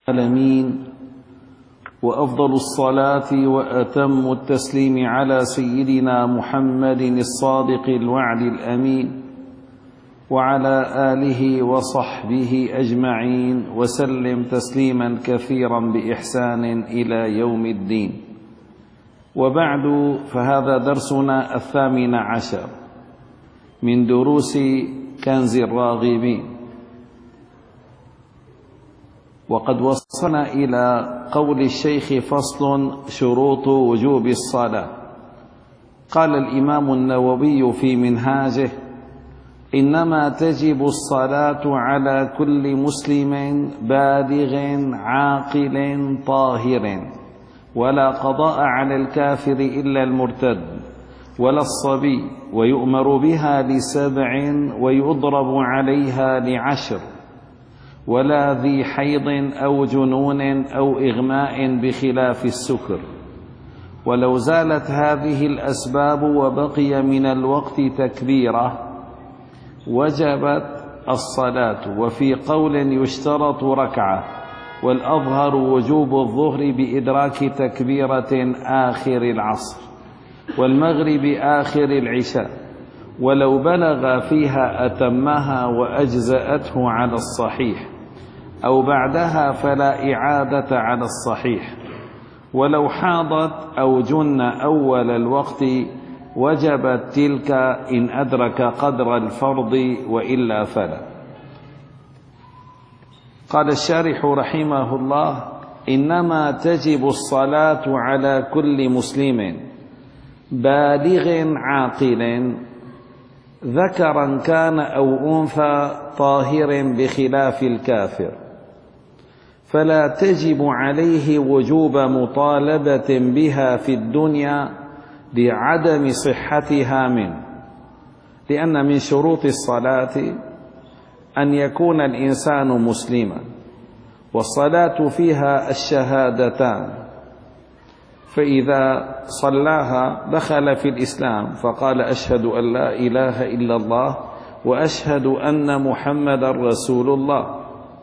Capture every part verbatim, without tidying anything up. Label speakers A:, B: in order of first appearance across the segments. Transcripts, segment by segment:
A: العالمين، وأفضل الصلاة وأتم التسليم على سيدنا محمد الصادق الوعد الأمين وعلى آله وصحبه أجمعين، وسلم تسليما كثيرا بإحسان إلى يوم الدين. وبعد، فهذا درسنا الثامن عشر من دروس كنز الراغبين، وقد وصلنا إلى قول الشيخ: فصل: شروط وجوب الصلاة. قال الإمام النووي في منهاجه: إنما تجب الصلاة على كل مسلم بالغ عاقل طاهر، ولا قضاء على الكافر إلا المرتد ولا الصبي، ويؤمر بها لسبع ويضرب عليها لعشر، ولا ذي حيض أو جنون أو إغماء بخلاف السكر. ولو زالت هذه الأسباب وبقي من الوقت تكبيرة وجبت الصلاة. وفي قول يشترط ركعة، والأظهر وجوب الظهر بإدراك تكبيرة آخر العصر، والمغرب آخر العشاء، ولو بلغ فيها أتمها وأجزأته على الصحيح، أو بعدها فلا إعادة على الصحيح. ولو حاضت أو جن أول الوقت وجبت تلك إن أدرك قدر الفرض، وإلا فلا. قال الشارح رحمه الله: إنما تجب الصلاة على كل مسلم بالغ عاقل ذكرا كان أو أنثى طاهر بخلاف الكافر، فلا تجب عليه وجوب مطالبة بها في الدنيا لعدم صحتها منه، لأن من شروط الصلاة أن يكون الإنسان مسلما، والصلاة فيها الشهادتان، فإذا صلاها دخل في الإسلام، فقال: أشهد أن لا إله إلا الله وأشهد أن محمدا رسول الله.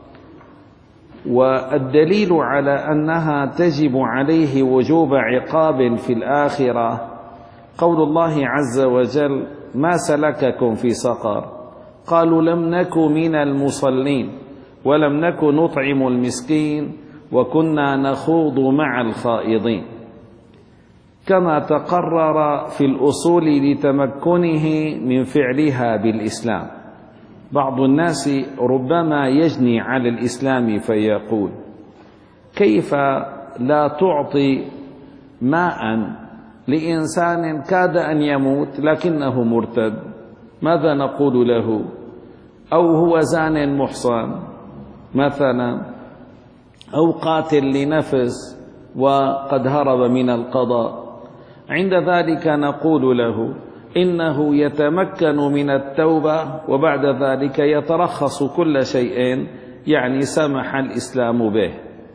A: والدليل على أنها تجب عليه وجوب عقاب في الآخرة قول الله عز وجل: ما سلككم في سقر؟ قالوا: لم نك من المصلين ولم نك نطعم المسكين وكنا نخوض مع الخائضين، كما تقرر في الأصول لتمكنه من فعلها بالإسلام. بعض الناس ربما يجني على الإسلام فيقول: كيف لا تعطي ماء لإنسان كاد أن يموت لكنه مرتد؟ ماذا نقول له؟ أو هو زان محصن مثلا، أو قاتل لنفس وقد هرب من القضاء. عند ذلك نقول له إنه يتمكن من التوبة، وبعد ذلك يترخص كل شيء يعني سمح الإسلام به.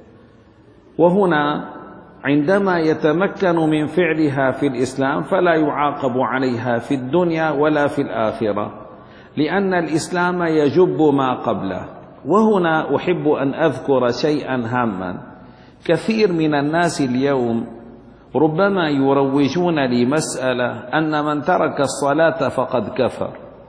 A: وهنا عندما يتمكن من فعلها في الإسلام فلا يعاقب عليها في الدنيا ولا في الآخرة، لأن الإسلام يجب ما قبله. وهنا أحب أن أذكر شيئا هاما. كثير من الناس اليوم ربما يروجون لمسألة أن من ترك الصلاة فقد كفر،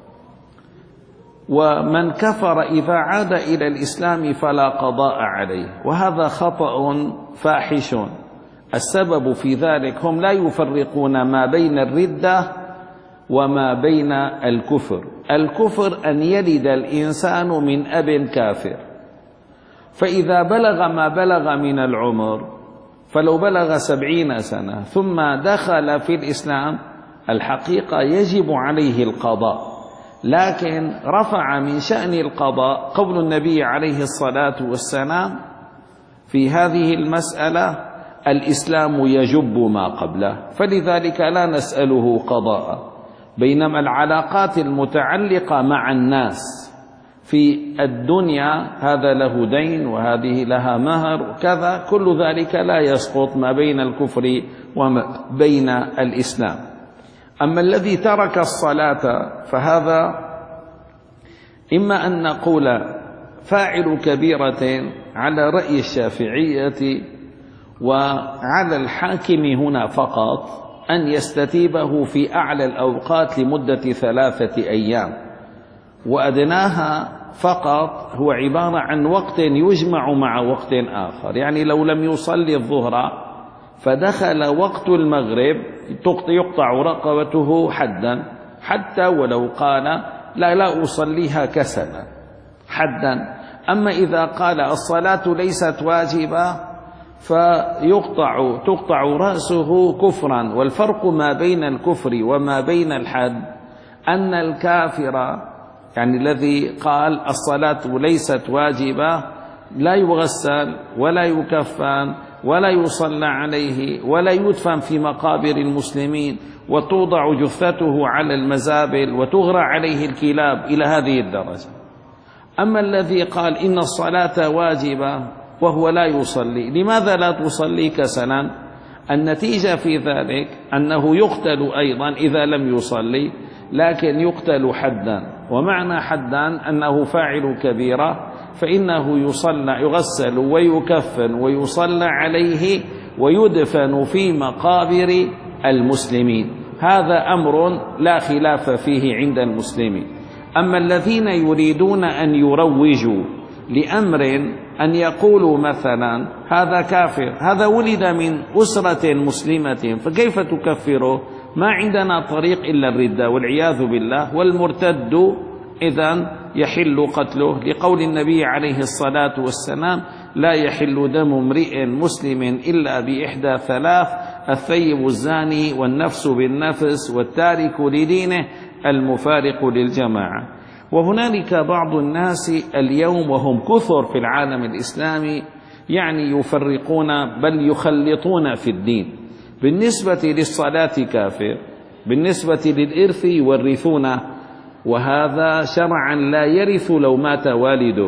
A: ومن كفر إذا عاد إلى الإسلام فلا قضاء عليه، وهذا خطأ فاحش. السبب في ذلك هم لا يفرقون ما بين الردة وما بين الكفر. الكفر أن يلد الإنسان من أب كافر، فإذا بلغ ما بلغ من العمر، فلو بلغ سبعين سنة ثم دخل في الإسلام، الحقيقة يجب عليه القضاء، لكن رفع من شأن القضاء قول النبي عليه الصلاة والسلام في هذه المسألة: الإسلام يجب ما قبله، فلذلك لا نسأله قضاء. بينما العلاقات المتعلقة مع الناس في الدنيا، هذا له دين وهذه لها مهر وكذا، كل ذلك لا يسقط ما بين الكفر وما بين الإسلام. أما الذي ترك الصلاة فهذا إما أن نقول فاعل كبيرة على رأي الشافعية، وعلى الحاكم هنا فقط أن يستتيبه في أعلى الأوقات لمدة ثلاثة أيام، وأدناها فقط هو عبارة عن وقت يجمع مع وقت آخر. يعني لو لم يصلي الظهر فدخل وقت المغرب يقطع رقبته حدا، حتى ولو قال لا لا أصليها كسلا حدا. أما إذا قال الصلاة ليست واجبة فيقطع تقطع رأسه كفرا. والفرق ما بين الكفر وما بين الحد أن الكافر يعني الذي قال الصلاة ليست واجبة لا يغسل ولا يكفن ولا يصلى عليه ولا يدفن في مقابر المسلمين وتوضع جثته على المزابل وتغرى عليه الكلاب إلى هذه الدرجة. أما الذي قال إن الصلاة واجبة وهو لا يصلي، لماذا لا تصلي كسلا؟ النتيجة في ذلك أنه يقتل أيضا إذا لم يصلي، لكن يقتل حدا. ومعنى حدا أنه فاعل كبيرة، فإنه يصلى يغسل ويكفن ويصلى عليه ويدفن في مقابر المسلمين. هذا أمر لا خلاف فيه عند المسلمين. أما الذين يريدون أن يروجوا لأمر أن يقولوا مثلا هذا كافر، هذا ولد من أسرة مسلمة فكيف تكفره؟ ما عندنا طريق إلا الردة والعياذ بالله، والمرتد إذن يحل قتله، لقول النبي عليه الصلاة والسلام لا يحل دم امرئ مسلم إلا بإحدى ثلاث: الثيب الزاني والنفس بالنفس والتارك لدينه المفارق للجماعة. وهنالك بعض الناس اليوم وهم كثر في العالم الإسلامي يعني يفرقون بل يخلطون في الدين. بالنسبة للصلاة كافر، بالنسبة للإرث يورثونه، وهذا شرعا لا يرث لو مات والده،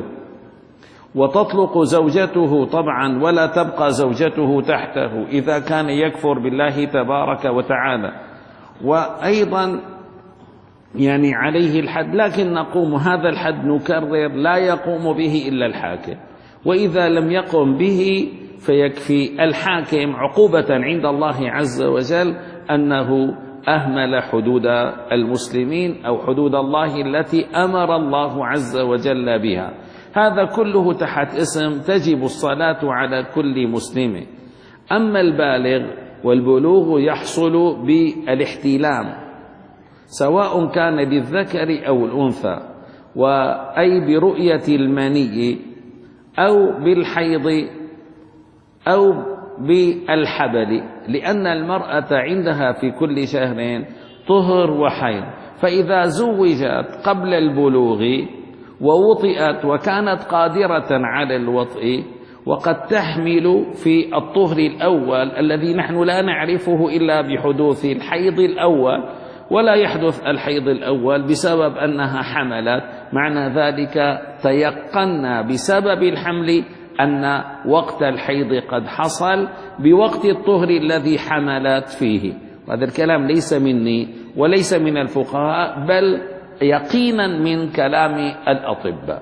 A: وتطلق زوجته طبعا ولا تبقى زوجته تحته إذا كان يكفر بالله تبارك وتعالى، وأيضا يعني عليه الحد، لكن نقوم هذا الحد نكرر لا يقوم به إلا الحاكم، وإذا لم يقم به فيكفي الحاكم عقوبة عند الله عز وجل أنه أهمل حدود المسلمين أو حدود الله التي أمر الله عز وجل بها. هذا كله تحت اسم تجب الصلاة على كل مسلم. أما البالغ والبلوغ يحصل بالاحتلام، سواء كان للذكر أو الأنثى، وأي برؤية المني أو بالحيض أو بالحبل، لأن المرأة عندها في كل شهر طهر وحيض، فإذا زوجت قبل البلوغ ووطئت وكانت قادرة على الوطء وقد تحمل في الطهر الأول الذي نحن لا نعرفه إلا بحدوث الحيض الأول، ولا يحدث الحيض الأول بسبب أنها حملت، معنى ذلك تيقنا بسبب الحمل أن وقت الحيض قد حصل بوقت الطهر الذي حملت فيه. وهذا الكلام ليس مني وليس من الفقهاء، بل يقينا من كلام الأطباء.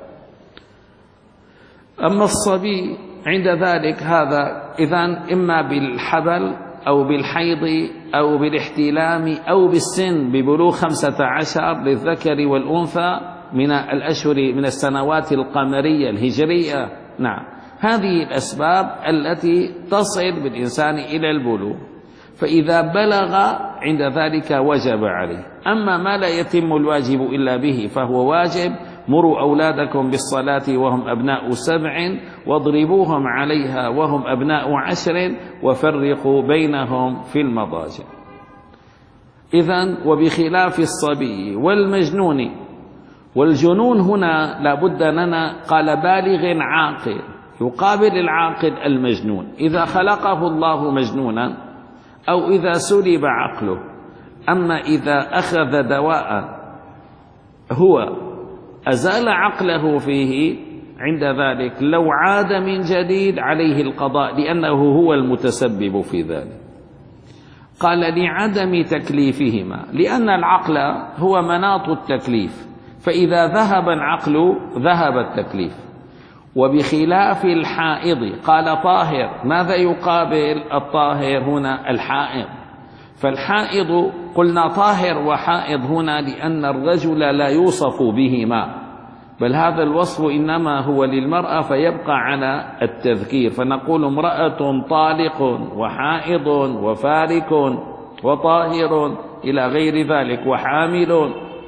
A: أما الصبي عند ذلك هذا إذن إما بالحبل أو بالحيض أو بالاحتلام أو بالسن ببلوغ خمسة عشر للذكر والأنثى من الأشهر من السنوات القمرية الهجرية. نعم، هذه الأسباب التي تصل بالإنسان إلى البلوغ، فإذا بلغ عند ذلك وجب عليه. أما ما لا يتم الواجب إلا به فهو واجب: مروا أولادكم بالصلاة وهم أبناء سبع واضربوهم عليها وهم أبناء عشر وفرقوا بينهم في المضاجع. إذن وبخلاف الصبي والمجنون، والجنون هنا لابد لنا قال بالغ عاقل، يقابل العاقل المجنون. إذا خلقه الله مجنونا أو إذا سلب عقله. أما إذا أخذ دواء هو أزال عقله فيه، عند ذلك لو عاد من جديد عليه القضاء لأنه هو المتسبب في ذلك. قال لعدم تكليفهما، لأن العقل هو مناط التكليف، فإذا ذهب العقل ذهب التكليف. وبخلاف الحائض. قال طاهر، ماذا يقابل الطاهر هنا؟ الحائض. فالحائض قلنا طاهر وحائض هنا لأن الرجل لا يوصف بهما، بل هذا الوصف إنما هو للمرأة فيبقى على التذكير، فنقول امرأة طالق وحائض وفارك وطاهر إلى غير ذلك، وحامل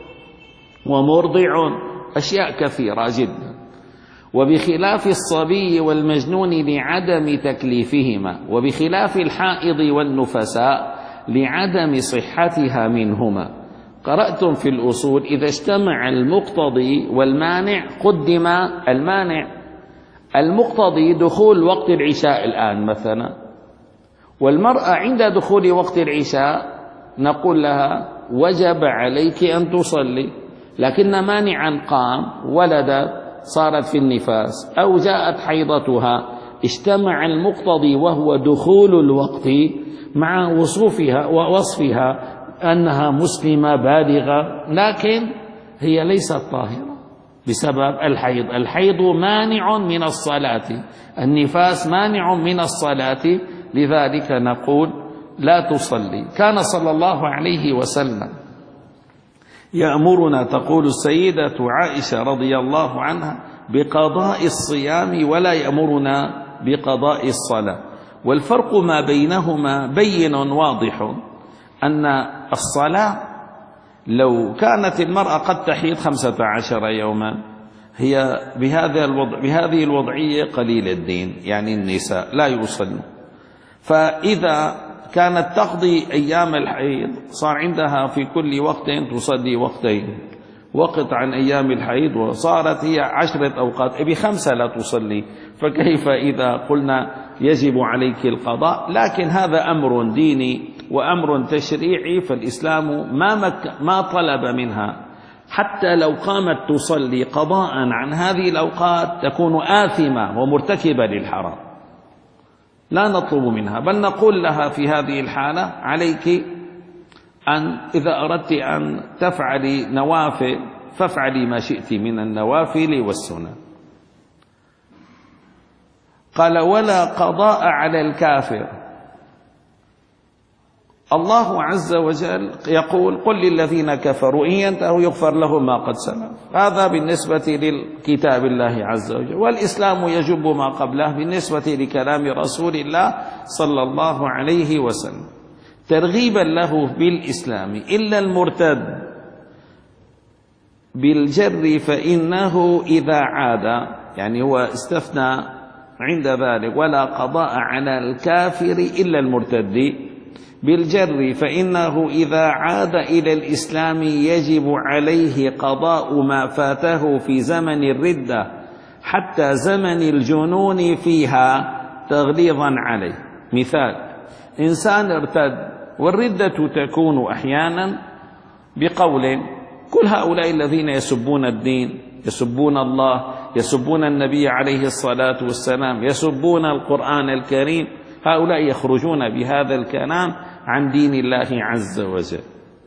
A: ومرضع، أشياء كثيرة جدا. وبخلاف الصبي والمجنون لعدم تكليفهما، وبخلاف الحائض والنفساء لعدم صحتها منهما. قرأتم في الأصول إذا اجتمع المقتضي والمانع قدم المانع. المقتضي دخول وقت العشاء الآن مثلا، والمرأة عند دخول وقت العشاء نقول لها وجب عليك أن تصلي، لكن مانعا قام، ولدت، صارت في النفاس، أو جاءت حيضتها، اجتمع المقتضي وهو دخول الوقت مع وصفها ووصفها أنها مسلمة بالغة، لكن هي ليست طاهرة بسبب الحيض. الحيض مانع من الصلاة، النفاس مانع من الصلاة، لذلك نقول لا تصلي. كان صلى الله عليه وسلم يأمرنا، تقول السيدة عائشة رضي الله عنها، بقضاء الصيام ولا يأمرنا بقضاء الصلاة. والفرق ما بينهما بين واضح، أن الصلاة لو كانت المرأة قد تحيض خمسة عشر يوما، هي بهذا الوضع بهذه الوضعية قليل الدين، يعني النساء لا يصلوا. فإذا كانت تقضي أيام الحيض صار عندها في كل وقت تصلي وقتين، وقت عن أيام الحيض، وصارت هي عشرة أوقات بخمسة لا تصلي، فكيف إذا قلنا يجب عليك القضاء؟ لكن هذا أمر ديني وأمر تشريعي، فالإسلام ما, مك ما طلب منها حتى لو قامت تصلي قضاء عن هذه الأوقات تكون آثمة ومرتكبة للحرام، لا نطلب منها، بل نقول لها في هذه الحالة عليك أن إذا أردت أن تفعلي نوافل فافعلي ما شئت من النوافل والسنن. قال ولا قضاء على الكافر. الله عز وجل يقول قل للذين كفروا إن ينتهوا يغفر لهم ما قد سلف. هذا بالنسبة للكتاب الله عز وجل، والإسلام يجب ما قبله بالنسبة لكلام رسول الله صلى الله عليه وسلم، ترغيبا له بالإسلام. إلا المرتد بالجر فإنه إذا عاد، يعني هو استثنى عند ذلك، ولا قضاء على الكافر إلا المرتد بالجر فإنه إذا عاد إلى الإسلام يجب عليه قضاء ما فاته في زمن الردة حتى زمن الجنون فيها تغليظا عليه. مثال: إنسان ارتد، والردة تكون أحيانا بقول، كل هؤلاء الذين يسبون الدين، يسبون الله، يسبون النبي عليه الصلاة والسلام، يسبون القرآن الكريم، هؤلاء يخرجون بهذا الكلام عن دين الله عز وجل.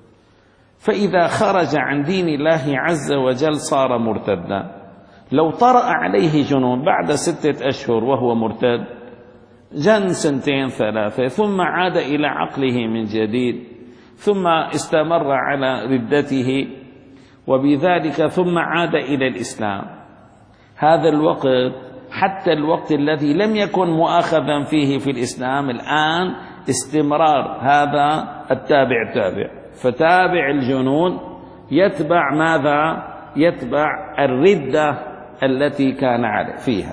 A: فإذا خرج عن دين الله عز وجل صار مرتدا. لو طرأ عليه جنون بعد ستة أشهر وهو مرتد، جن سنتين ثلاثة، ثم عاد إلى عقله من جديد، ثم استمر على ردته، وبذلك ثم عاد إلى الإسلام، هذا الوقت حتى الوقت الذي لم يكن مؤاخذا فيه في الإسلام الآن استمرار هذا التابع تابع، فتابع الجنون يتبع ماذا؟ يتبع الردة التي كان فيها.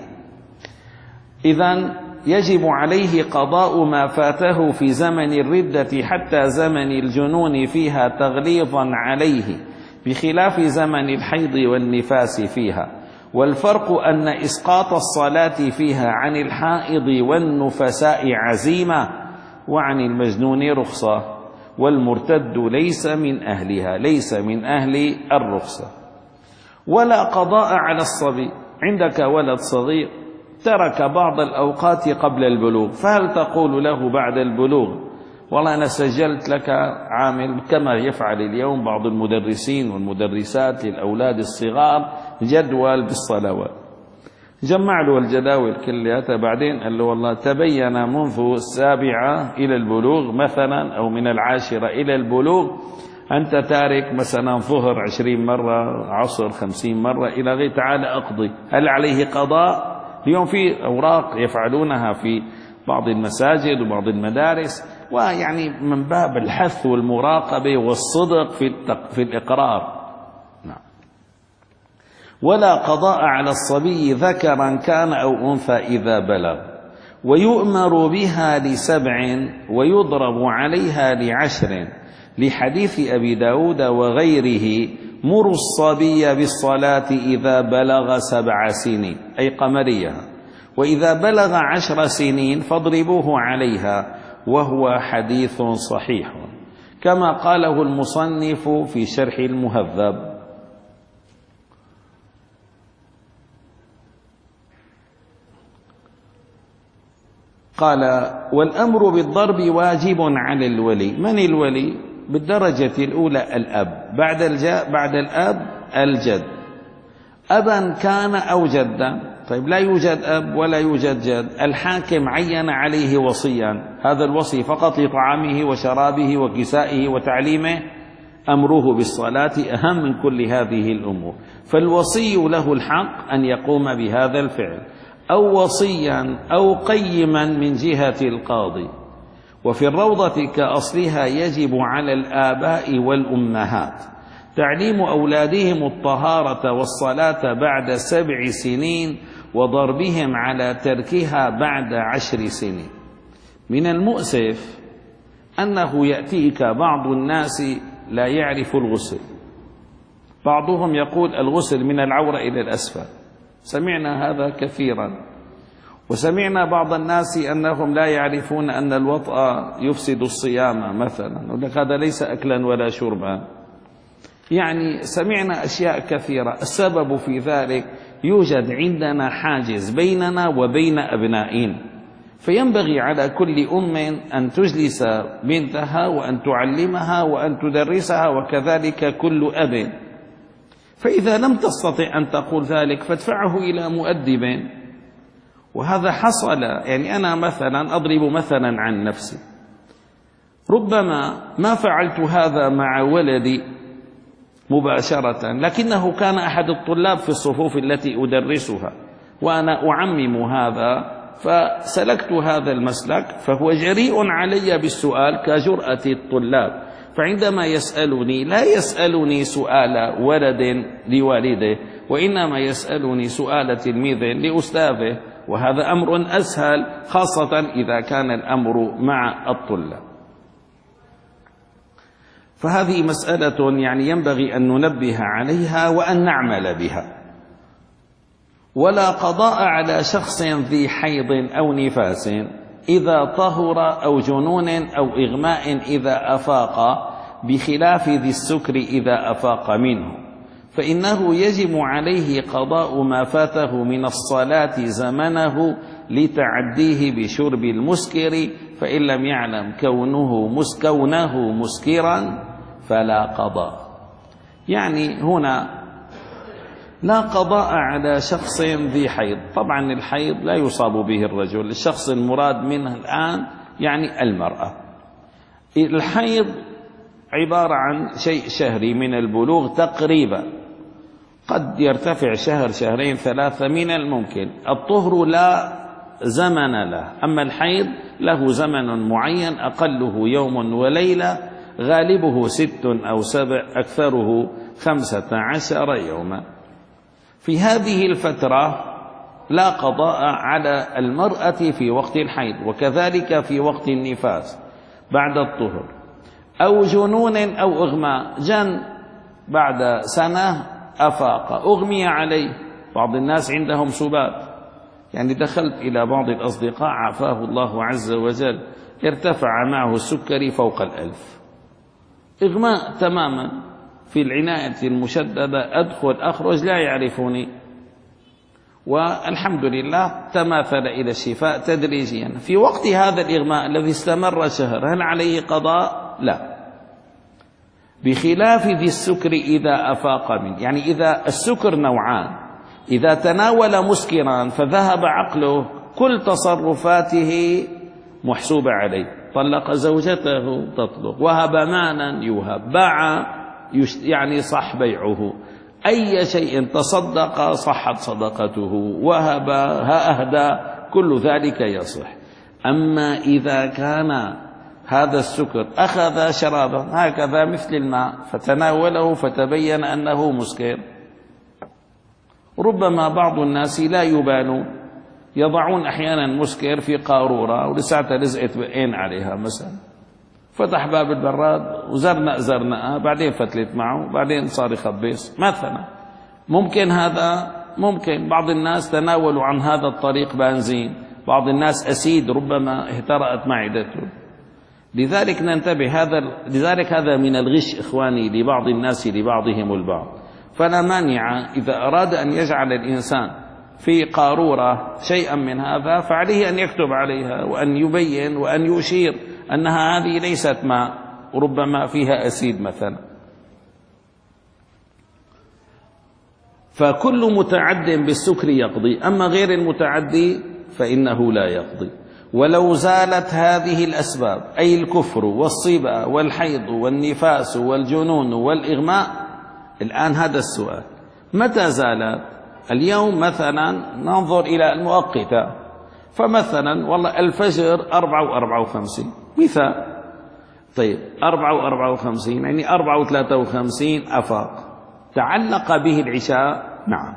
A: إذن يجب عليه قضاء ما فاته في زمن الردة حتى زمن الجنون فيها تغليظا عليه، بخلاف زمن الحيض والنفاس فيها. والفرق أن إسقاط الصلاة فيها عن الحائض والنفساء عزيمة، وعن المجنون رخصة، والمرتد ليس من أهلها، ليس من أهل الرخصة. ولا قضاء على الصبي. عندك ولد صغير ترك بعض الأوقات قبل البلوغ، فهل تقول له بعد البلوغ والله أنا سجلت لك عامل، كما يفعل اليوم بعض المدرسين والمدرسات للأولاد الصغار جدول بالصلوات؟ جمع له الجداول كلياتها، بعدين قال له والله تبين منذ السابعة إلى البلوغ مثلا أو من العاشرة إلى البلوغ أنت تارك مثلا ظهر عشرين مرة، عصر خمسين مرة إلى غير، تعال أقضي. هل عليه قضاء؟ اليوم في أوراق يفعلونها في بعض المساجد وبعض المدارس، ويعني من باب الحث والمراقبة والصدق في في الإقرار. نعم. ولا قضاء على الصبي ذكرا كان أو أنثى إذا بلغ، ويؤمر بها لسبع ويضرب عليها لعشر، لحديث أبي داود وغيره: مروا الصبي بالصلاة إذا بلغ سبع سنين، أي قمرية، وإذا بلغ عشر سنين فاضربوه عليها، وهو حديث صحيح كما قاله المصنف في شرح المهذب. قال: والأمر بالضرب واجب على الولي. من الولي؟ بالدرجة الأولى الأب، بعد الجاء بعد الأب الجد، أبا كان أو جدا. طيب لا يوجد أب ولا يوجد جد، الحاكم عين عليه وصيا، هذا الوصي فقط لطعامه وشرابه وكسائه وتعليمه، أمره بالصلاة أهم من كل هذه الأمور، فالوصي له الحق أن يقوم بهذا الفعل، أو وصيا أو قيما من جهة القاضي. وفي الروضة كأصلها يجب على الآباء والأمهات تعليم أولادهم الطهارة والصلاة بعد سبع سنين، وضربهم على تركها بعد عشر سنين. من المؤسف أنه يأتيك بعض الناس لا يعرف الغسل، بعضهم يقول الغسل من العورة إلى الأسفل، سمعنا هذا كثيرا. وسمعنا بعض الناس أنهم لا يعرفون أن الوطأ يفسد الصيام مثلا، يقول لك هذا ليس أكلا ولا شربا. يعني سمعنا أشياء كثيرة. السبب في ذلك يوجد عندنا حاجز بيننا وبين أبنائنا، فينبغي على كل أم أن تجلس بنتها وأن تعلمها وأن تدرسها، وكذلك كل أب. فإذا لم تستطع أن تقول ذلك فادفعه إلى مؤدب. وهذا حصل، يعني أنا مثلا أضرب مثلا عن نفسي، ربما ما فعلت هذا مع ولدي مباشرة، لكنه كان أحد الطلاب في الصفوف التي أدرسها، وأنا أعمم هذا، فسلكت هذا المسلك، فهو جريء علي بالسؤال كجرأة الطلاب. فعندما يسألني لا يسألني سؤال ولد لوالده، وإنما يسألني سؤال تلميذ لأستاذه، وهذا أمر أسهل، خاصة إذا كان الأمر مع الطلاب. فهذه مسألة يعني ينبغي أن ننبه عليها وأن نعمل بها. ولا قضاء على شخص ذي حيض أو نفاس إذا طهر، أو جنون أو إغماء إذا أفاق، بخلاف ذي السكر إذا أفاق منه، فإنه يجب عليه قضاء ما فاته من الصلاة زمنه لتعديه بشرب المسكر، فإن لم يعلم كونه مسكونه مسكرا فلا قضاء. يعني هنا لا قضاء على شخص ذي حيض. طبعا الحيض لا يصاب به الرجل، الشخص المراد منه الآن يعني المرأة. الحيض عبارة عن شيء شهري من البلوغ تقريبا، قد يرتفع شهر شهرين ثلاثة من الممكن. الطهر لا زمن له، أما الحيض له زمن معين، أقله يوم وليلة، غالبه ست أو سبع، أكثره خمسة عشر يوما. في هذه الفترة لا قضاء على المرأة في وقت الحيض، وكذلك في وقت النفاس بعد الطهر. أو جنون أو إغماء، جن بعد سنة أفاق، أغمي عليه. بعض الناس عندهم سبات، يعني دخلت إلى بعض الأصدقاء عافاه الله عز وجل ارتفع معه السكري فوق الألف، إغماء تماما، في العناية المشددة، أدخل أخرج لا يعرفني، والحمد لله تماثل إلى الشفاء تدريجيا. في وقت هذا الإغماء الذي استمر شهر هل عليه قضاء؟ لا، بخلاف ذي السكر إذا أفاق منه. يعني إذا السكر نوعان، إذا تناول مسكرا فذهب عقله كل تصرفاته محسوبة عليه. طلق زوجته تطلق، وهب مالا يوهب، باع يعني صح بيعه، أي شيء تصدق صحت صدقته، وهب أهدى، كل ذلك يصح. أما إذا كان هذا السكر أخذ شرابا هكذا مثل الماء فتناوله فتبين أنه مسكر، ربما بعض الناس لا يبالوا، يضعون أحيانا مسكر في قارورة ولساعتها لزقت بقين عليها مثلا، فتح باب البراد وزرنق زرنقة، بعدين فتلت معه، بعدين صار يخبص مثلا. ممكن هذا، ممكن بعض الناس تناولوا عن هذا الطريق بنزين، بعض الناس أسيد ربما اهترأت معدته. لذلك ننتبه، هذا لذلك هذا من الغش إخواني لبعض الناس لبعضهم البعض. فلا مانع إذا أراد أن يجعل الإنسان في قارورة شيئا من هذا فعليه أن يكتب عليها وأن يبين وأن يشير أنها هذه ليست ماء، ربما فيها أسيد مثلا. فكل متعد بالسكر يقضي، أما غير المتعدي فإنه لا يقضي. ولو زالت هذه الأسباب، أي الكفر والصبا والحيض والنفاس والجنون والإغماء، الآن هذا السؤال متى زالت؟ اليوم مثلا ننظر إلى المؤقتة، فمثلا والله الفجر أربعة وأربعة وخمسين مثال، طيب أربعة وأربعة وخمسين يعني أربعة وثلاثة وخمسين أفاق، تعلق به العشاء، نعم.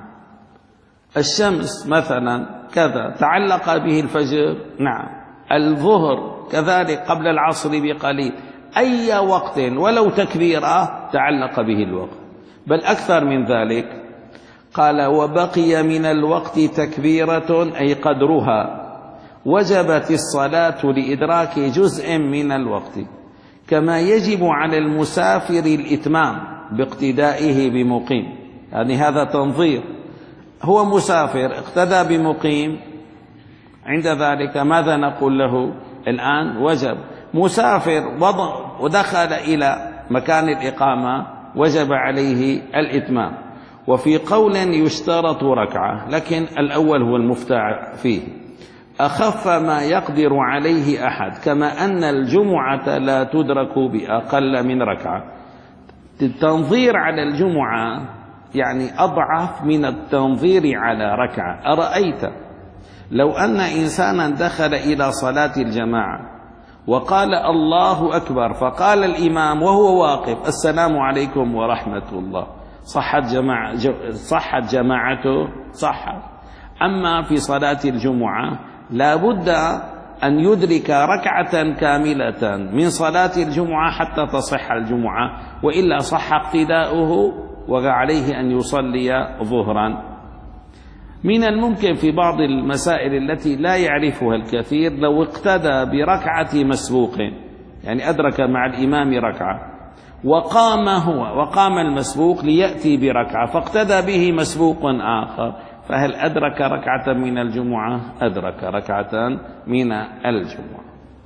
A: الشمس مثلا كذا تعلق به الفجر، نعم. الظهر كذلك قبل العصر بقليل، أي وقت ولو تكبيرة تعلق به الوقت، بل أكثر من ذلك. قال وبقي من الوقت تكبيرة أي قدرها، وجبت الصلاة لإدراك جزء من الوقت، كما يجب على المسافر الإتمام باقتدائه بمقيم. يعني هذا تنظير، هو مسافر اقتدى بمقيم، عند ذلك ماذا نقول له؟ الآن وجب. مسافر ودخل إلى مكان الإقامة وجب عليه الإتمام. وفي قول يشترط ركعة، لكن الأول هو المفتع فيه، أخف ما يقدر عليه أحد، كما أن الجمعة لا تدرك بأقل من ركعة. التنظير على الجمعة يعني أضعف من التنظير على ركعة. أرأيت لو أن إنسانا دخل إلى صلاة الجماعة وقال الله أكبر، فقال الإمام وهو واقف السلام عليكم ورحمة الله، صحت جماعة صحت جماعته؟ صحت. أما في صلاة الجمعة لا بد أن يدرك ركعة كاملة من صلاة الجمعة حتى تصح الجمعة، وإلا صح اقتداؤه وعليه أن يصلي ظهرا. من الممكن في بعض المسائل التي لا يعرفها الكثير لو اقتدى بركعة مسبوق، يعني أدرك مع الإمام ركعة وقام هو وقام المسبوق ليأتي بركعة فاقتدى به مسبوق آخر، فهل أدرك ركعة من الجمعة؟ أدرك ركعة من الجمعة.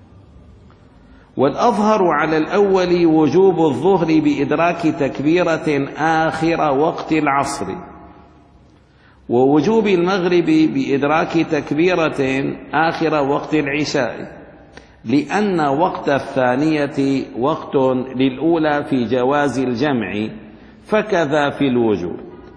A: والأظهر على الأول وجوب الظهر بإدراك تكبيرة آخر وقت العصر، ووجوب المغرب بإدراك تكبيرة آخر وقت العشاء، لأن وقت الثانية وقت للأولى في جواز الجمع، فكذا في الوجوب.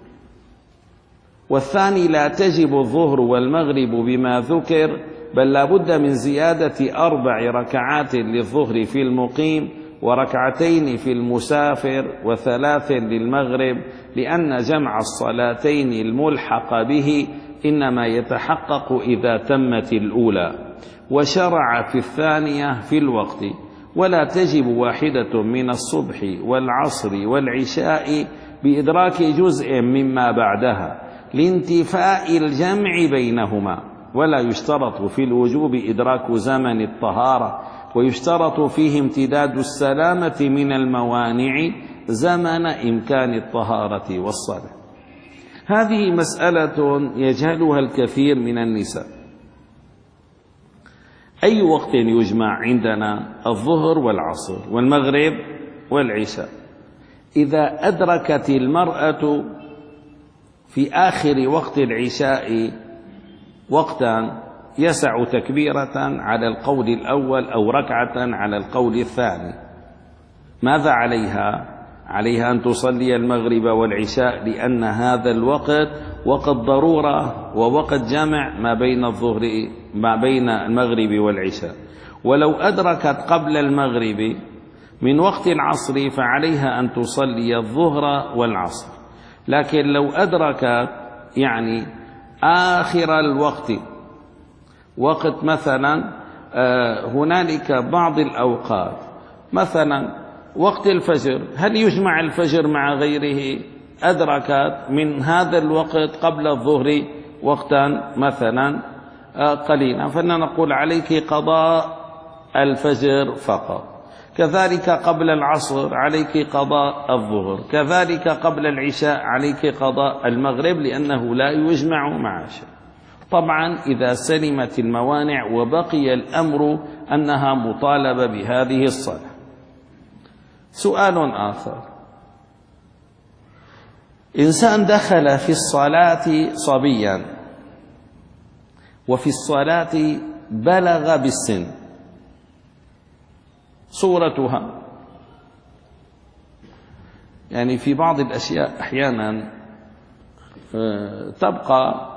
A: والثاني لا تجب الظهر والمغرب بما ذكر، بل لا بد من زيادة أربع ركعات للظهر في المقيم، وركعتين في المسافر، وثلاث للمغرب، لأن جمع الصلاتين الملحق به إنما يتحقق إذا تمت الأولى. وشرع في الثانية في الوقت، ولا تجب واحدة من الصبح والعصر والعشاء بإدراك جزء مما بعدها لانتفاء الجمع بينهما، ولا يشترط في الوجوب إدراك زمن الطهارة، ويشترط فيه امتداد السلامة من الموانع زمن إمكان الطهارة والصلاة. هذه مسألة يجهلها الكثير من النساء. أي وقت يجمع عندنا؟ الظهر والعصر والمغرب والعشاء. إذا أدركت المرأة في آخر وقت العشاء وقتا يسع تكبيرة على القول الأول أو ركعة على القول الثاني، ماذا عليها؟ عليها أن تصلي المغرب والعشاء، لأن هذا الوقت وقت ضرورة ووقت جمع ما بين الظهر ما بين المغرب والعشاء. ولو أدركت قبل المغرب من وقت العصر فعليها أن تصلي الظهر والعصر، لكن لو أدركت يعني آخر الوقت، وقت مثلا هنالك بعض الأوقات مثلا وقت الفجر، هل يجمع الفجر مع غيره؟ أدركت من هذا الوقت قبل الظهر وقتا مثلا قليلا، فنقول عليك قضاء الفجر فقط. كذلك قبل العصر عليك قضاء الظهر، كذلك قبل العشاء عليك قضاء المغرب، لأنه لا يجمع مع شيء. طبعا إذا سلمت الموانع وبقي الأمر أنها مطالبة بهذه الصلاة. سؤال آخر: إنسان دخل في الصلاة صبيا وفي الصلاة بلغ بالسن، صورتها يعني في بعض الأشياء أحيانا تبقى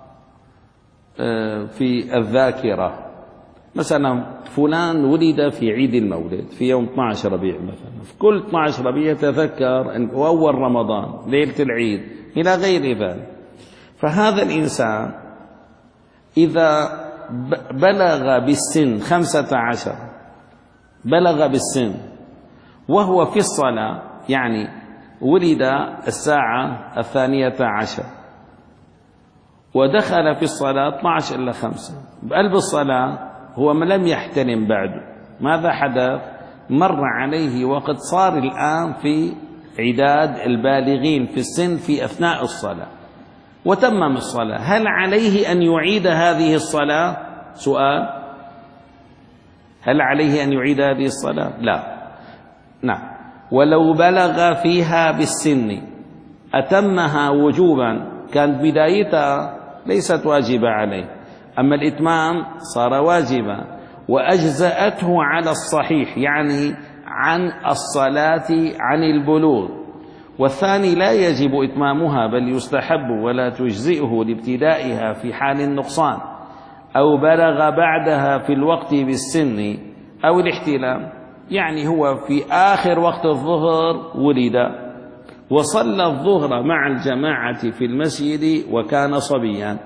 A: في الذاكرة، مثلا فلان ولد في عيد المولد في يوم اثني عشر ربيع مثلا، في كل اثني عشر ربيع يتذكر أن أول رمضان ليلة العيد إلى غير ذلك. فهذا الإنسان إذا بلغ بالسن خمسة عشر، بلغ بالسن وهو في الصلاة، يعني ولد الساعة الثانية عشر ودخل في الصلاة اثني عشر إلى خمسة، بقلب الصلاة هو لم يحتلم بعد، ماذا حدث؟ مر عليه وقت، صار الآن في عداد البالغين في السن في أثناء الصلاة وتمم الصلاة. هل عليه أن يعيد هذه الصلاة؟ سؤال: هل عليه أن يعيد هذه الصلاة؟ لا. نعم. ولو بلغ فيها بالسن أتمها وجوبا، كانت بدايتها ليست واجبة عليه، أما الإتمام صار واجبا وأجزأته على الصحيح، يعني عن الصلاة عن البلوغ. والثاني لا يجب إتمامها بل يستحب ولا تجزئه لابتدائها في حال النقصان، أو بلغ بعدها في الوقت بالسن أو الاحتلام، يعني هو في آخر وقت الظهر ولد وصلى الظهر مع الجماعة في المسجد وكان صبيا.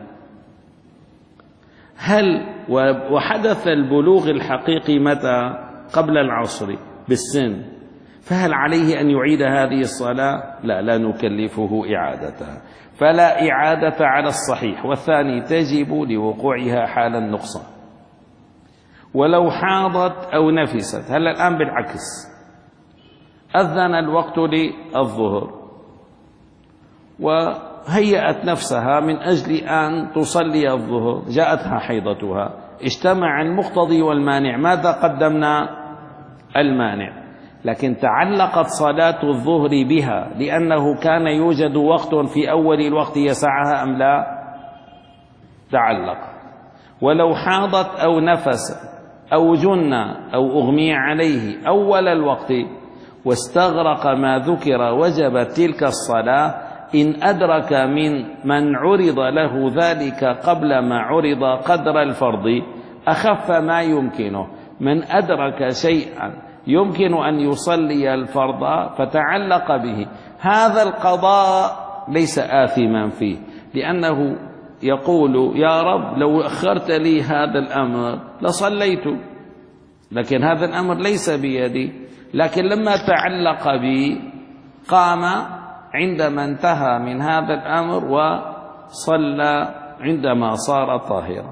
A: هل وحدث البلوغ الحقيقي متى؟ قبل العصر بالسن، فهل عليه أن يعيد هذه الصلاة؟ لا، لا نكلفه إعادتها، فلا إعادة على الصحيح، والثاني تجب لوقوعها حال النقصان. ولو حاضت أو نفست، هل الآن بالعكس، أذن الوقت للظهر وهيأت نفسها من أجل أن تصلي الظهر، جاءتها حيضتها، اجتمع المقتضي والمانع، ماذا قدمنا؟ المانع. لكن تعلقت صلاة الظهر بها لأنه كان يوجد وقت في أول الوقت يسعها أم لا؟ تعلق. ولو حاضت أو نفست أو جن أو أغمي عليه أول الوقت واستغرق ما ذكر وجبت تلك الصلاة، إن أدرك من من عرض له ذلك قبل ما عرض قدر الفرض أخف ما يمكنه. من أدرك شيئا يمكن أن يصلي الفرض فتعلق به، هذا القضاء ليس آثما فيه، لأنه يقول: يا رب لو أخرت لي هذا الأمر لصليت، لكن هذا الأمر ليس بيدي، لكن لما تعلق بي قام عندما انتهى من هذا الأمر وصلى عندما صار طاهرا،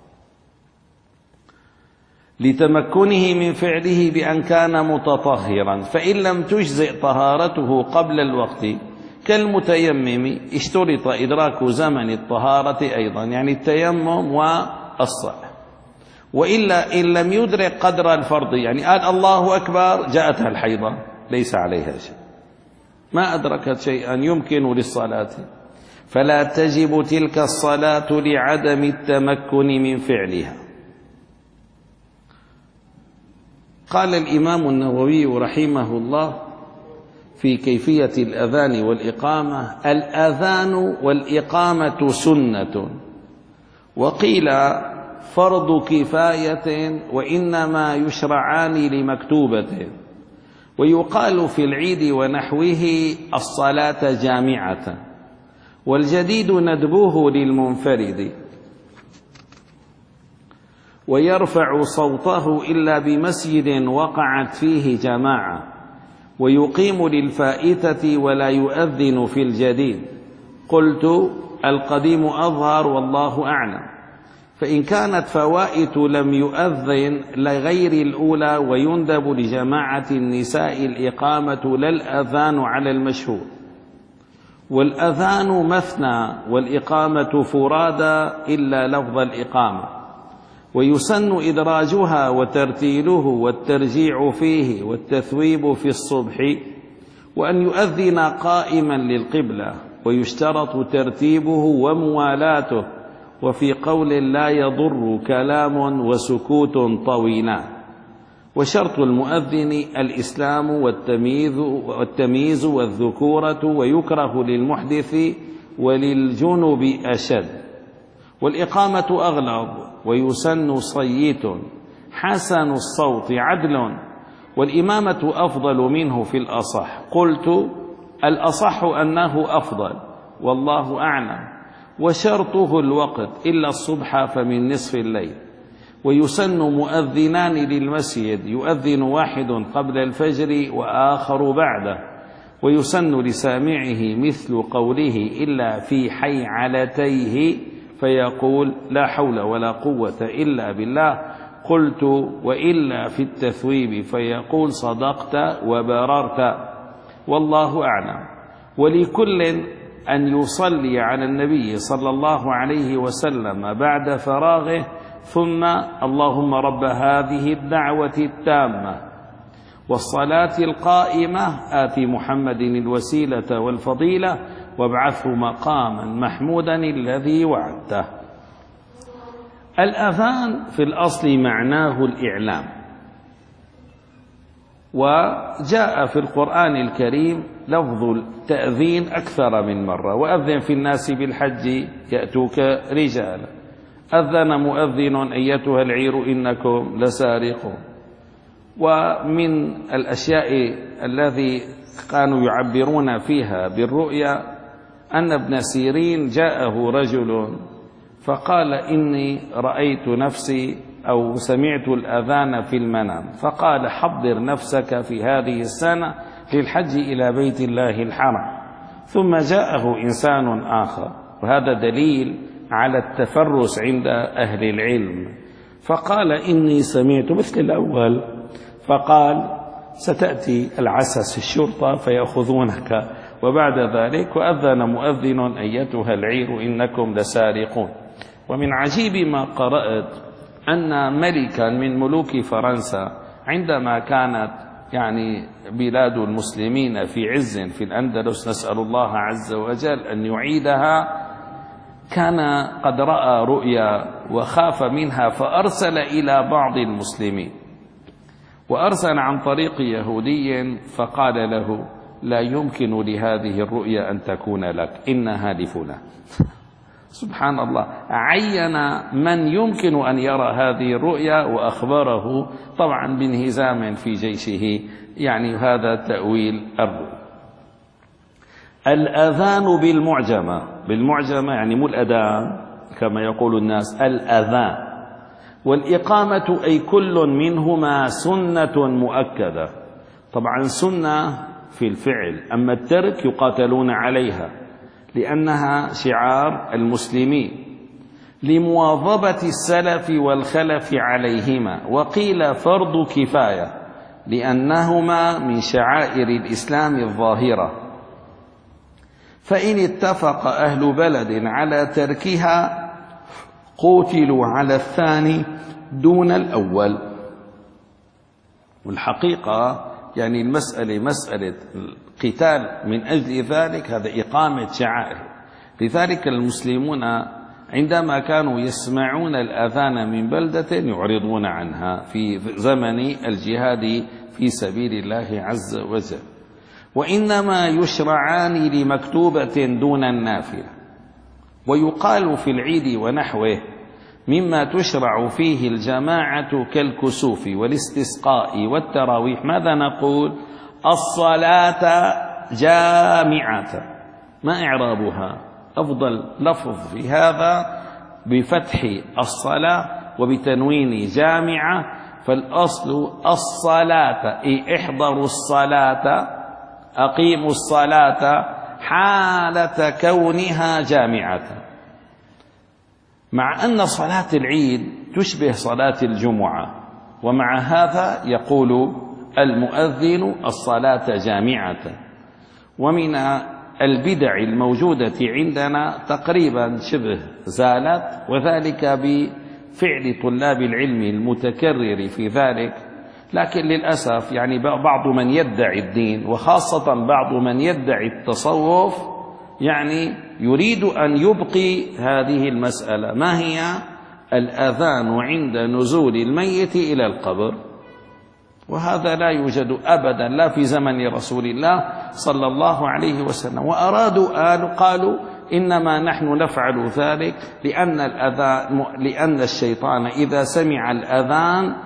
A: لتمكنه من فعله بأن كان متطهرا. فإن لم تجزئ طهارته قبل الوقت كالمتيمم اشترط إدراك زمن الطهارة أيضا، يعني التيمم والصلاة. وإلا إن لم يدرك قدر الفرض، يعني قال الله أكبر جاءتها الحيضة ليس عليها شيء، ما أدركت شيئا يمكن للصلاة، فلا تجب تلك الصلاة لعدم التمكن من فعلها. قال الإمام النووي رحمه الله في كيفية الأذان والإقامة: الأذان والإقامة سنة، وقيل فرض كفاية، وإنما يشرعان لمكتوبة، ويقال في العيد ونحوه الصلاة جامعة، والجديد ندبوه للمنفرد، ويرفع صوته إلا بمسجد وقعت فيه جماعة، ويقيم للفائتة ولا يؤذن في الجديد. قلت: القديم أظهر والله أعلم، فإن كانت فوائت لم يؤذن لغير الأولى، ويندب لجماعة النساء الإقامة لا الأذان على المشهور، والأذان مثنى والإقامة فرادى إلا لفظ الإقامة، ويسن إدراجها وترتيله والترجيع فيه والتثويب في الصبح، وأن يؤذن قائما للقبلة، ويشترط ترتيبه وموالاته، وفي قول لا يضر كلام وسكوت طويلان. وشرط المؤذن الإسلام والتمييز, والتمييز والذكورة، ويكره للمحدث وللجنب أشد. والإقامة أغلظ، ويسن صيت حسن الصوت عدل، والإمامة أفضل منه في الأصح. قلت: الأصح أنه أفضل والله أعلم، وشرطه الوقت إلا الصبح فمن نصف الليل. ويسن مؤذنان للمسجد، يؤذن واحد قبل الفجر وآخر بعده، ويسن لسامعه مثل قوله إلا في حيعلتيه فيقول لا حول ولا قوة إلا بالله. قلت: وإلا في التثويب فيقول صدقت وبررت والله أعلم. ولكل أن يصلي على النبي صلى الله عليه وسلم بعد فراغه، ثم اللهم رب هذه الدعوة التامة والصلاة القائمة آت محمد الوسيلة والفضيلة وابعثه مقاما محمودا الذي وعدته. الأذان في الأصل معناه الإعلام، وجاء في القرآن الكريم لفظ التأذين أكثر من مرة: وأذن في الناس بالحج يأتوك رجالا، أذن مؤذن أيتها العير إنكم لسارقون. ومن الأشياء الذي كانوا يعبرون فيها بالرؤيا أن ابن سيرين جاءه رجل فقال: إني رأيت نفسي أو سمعت الأذان في المنام، فقال: حضر نفسك في هذه السنة للحج إلى بيت الله الحرام. ثم جاءه إنسان آخر، وهذا دليل على التفرس عند أهل العلم، فقال: إني سمعت مثل الأول، فقال: ستأتي العسس الشرطة فيأخذونك. وبعد ذلك وأذن مؤذن أيتها العير إنكم لسارقون. ومن عجيب ما قرأت أن ملكا من ملوك فرنسا عندما كانت يعني بلاد المسلمين في عز في الأندلس، نسأل الله عز وجل أن يعيدها، كان قد رأى رؤيا وخاف منها، فأرسل إلى بعض المسلمين، وأرسل عن طريق يهودي فقال له: لا يمكن لهذه الرؤيا أن تكون لك، إنها لفلان. سبحان الله، عين من يمكن أن يرى هذه الرؤيا وأخبره، طبعا بانهزام في جيشه، يعني هذا تأويل الرؤيا. الأذان بالمعجمة، بالمعجمة يعني مو الأذان كما يقول الناس، الأذان. والإقامة أي كل منهما سنة مؤكدة، طبعا سنة في الفعل، أما الترك يقاتلون عليها لأنها شعار المسلمين، لمواظبة السلف والخلف عليهما. وقيل فرض كفاية لأنهما من شعائر الإسلام الظاهرة، فإن اتفق أهل بلد على تركها قوتلوا على الثاني دون الأول. والحقيقة يعني المسألة مسألة القتال من أجل ذلك، هذا إقامة شعائر، لذلك المسلمون عندما كانوا يسمعون الأذان من بلدة يعرضون عنها في زمن الجهاد في سبيل الله عز وجل، وإنما يشرعان لمكتوبة دون النافلة. ويقال في العيد ونحوه مما تشرع فيه الجماعة كالكسوف والاستسقاء والتراويح، ماذا نقول؟ الصلاة جامعة. ما إعرابها؟ أفضل لفظ في هذا بفتح الصلاة وبتنوين جامعة، فالأصل الصلاة، أي احضروا الصلاة، أقيموا الصلاة حالة كونها جامعة. مع أن صلاة العيد تشبه صلاة الجمعة، ومع هذا يقول المؤذن الصلاة جامعة. ومن البدع الموجودة عندنا تقريبا شبه زالت، وذلك بفعل طلاب العلم المتكرر في ذلك. لكن للأسف يعني بعض من يدعي الدين، وخاصة بعض من يدعي التصوف، يعني يريد أن يبقي هذه المسألة. ما هي؟ الأذان عند نزول الميت إلى القبر. وهذا لا يوجد أبدا لا في زمن رسول الله صلى الله عليه وسلم. وأرادوا آل قالوا إنما نحن نفعل ذلك لأن الأذان لأن الشيطان إذا سمع الأذان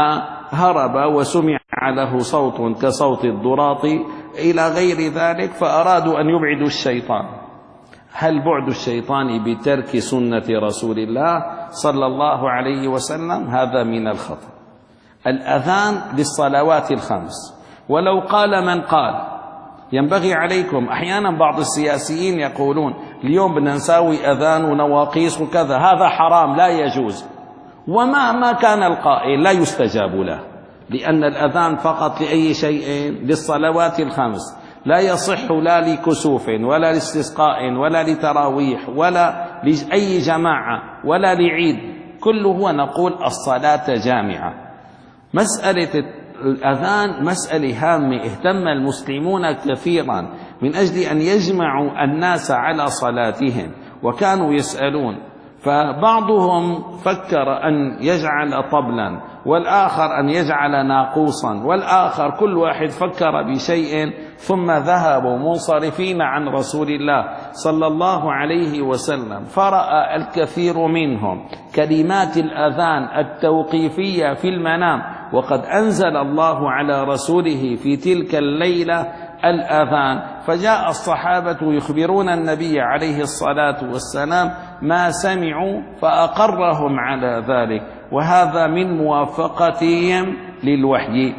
A: هرب وسمع له صوت كصوت الضراط إلى غير ذلك، فأرادوا أن يبعدوا الشيطان. هل بعد الشيطان بترك سنة رسول الله صلى الله عليه وسلم؟ هذا من الخطأ. الأذان للصلوات الخمس. ولو قال من قال ينبغي عليكم، أحيانا بعض السياسيين يقولون اليوم بدنا نساوي أذان ونواقيس وكذا، هذا حرام لا يجوز. وما ما كان القائل لا يستجاب له، لأن الأذان فقط لأي شيء؟ للصلوات الخمس، لا يصح لا لكسوف ولا لاستسقاء ولا لتراويح ولا لأي جماعة ولا لعيد، كله نقول الصلاة جامعة. مسألة الأذان مسألة هامة اهتم المسلمون كثيرا من أجل أن يجمعوا الناس على صلاتهم، وكانوا يسألون. فبعضهم فكر أن يجعل طبلا، والآخر أن يجعل ناقوسا، والآخر كل واحد فكر بشيء، ثم ذهبوا منصرفين عن رسول الله صلى الله عليه وسلم. فرأى الكثير منهم كلمات الأذان التوقيفية في المنام، وقد أنزل الله على رسوله في تلك الليلة الأذان. فجاء الصحابة يخبرون النبي عليه الصلاة والسلام ما سمعوا، فأقرهم على ذلك. وهذا من موافقتهم للوحي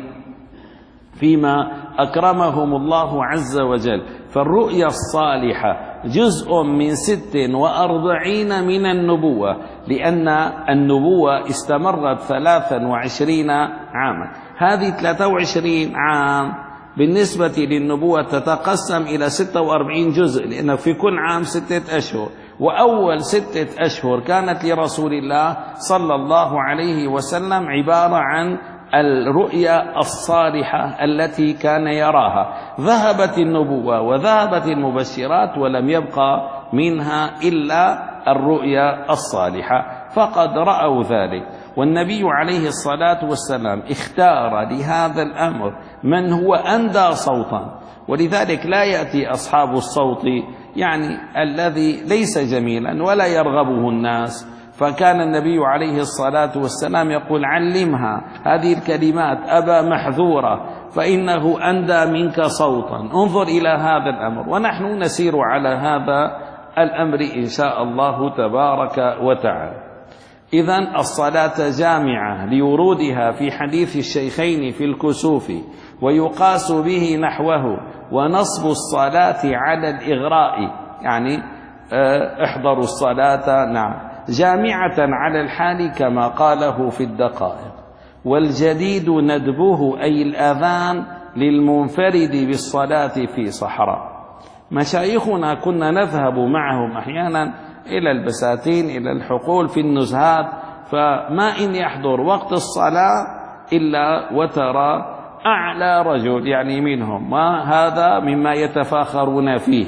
A: فيما أكرمهم الله عز وجل. فالرؤيا الصالحة جزء من ست وأربعين من النبوة، لأن النبوة استمرت ثلاثا وعشرين عاما. هذه ثلاثة وعشرين عام بالنسبة للنبوة تتقسم إلى ستة وأربعين جزء، لأن في كل عام ستة أشهر. وأول ستة أشهر كانت لرسول الله صلى الله عليه وسلم عبارة عن الرؤيا الصالحة التي كان يراها. ذهبت النبوة وذهبت المبشرات، ولم يبقى منها إلا الرؤيا الصالحة، فقد رأوا ذلك. والنبي عليه الصلاة والسلام اختار لهذا الأمر من هو أندى صوتا، ولذلك لا يأتي أصحاب الصوت يعني الذي ليس جميلا ولا يرغبه الناس. فكان النبي عليه الصلاة والسلام يقول علمها هذه الكلمات أبا محذورة فإنه أندى منك صوتا. انظر إلى هذا الأمر، ونحن نسير على هذا الأمر إن شاء الله تبارك وتعالى. إذن الصلاة جامعة لورودها في حديث الشيخين في الكسوف، ويقاس به نحوه. ونصب الصلاة على الإغراء، يعني احضروا الصلاة نعم جامعة على الحال كما قاله في الدقائق. والجديد ندبه أي الأذان للمنفرد بالصلاة في صحراء. مشايخنا كنا نذهب معهم أحيانا إلى البساتين إلى الحقول في النزهات، فما إن يحضر وقت الصلاة إلا وترى أعلى رجل يعني منهم، ما هذا مما يتفاخرون فيه،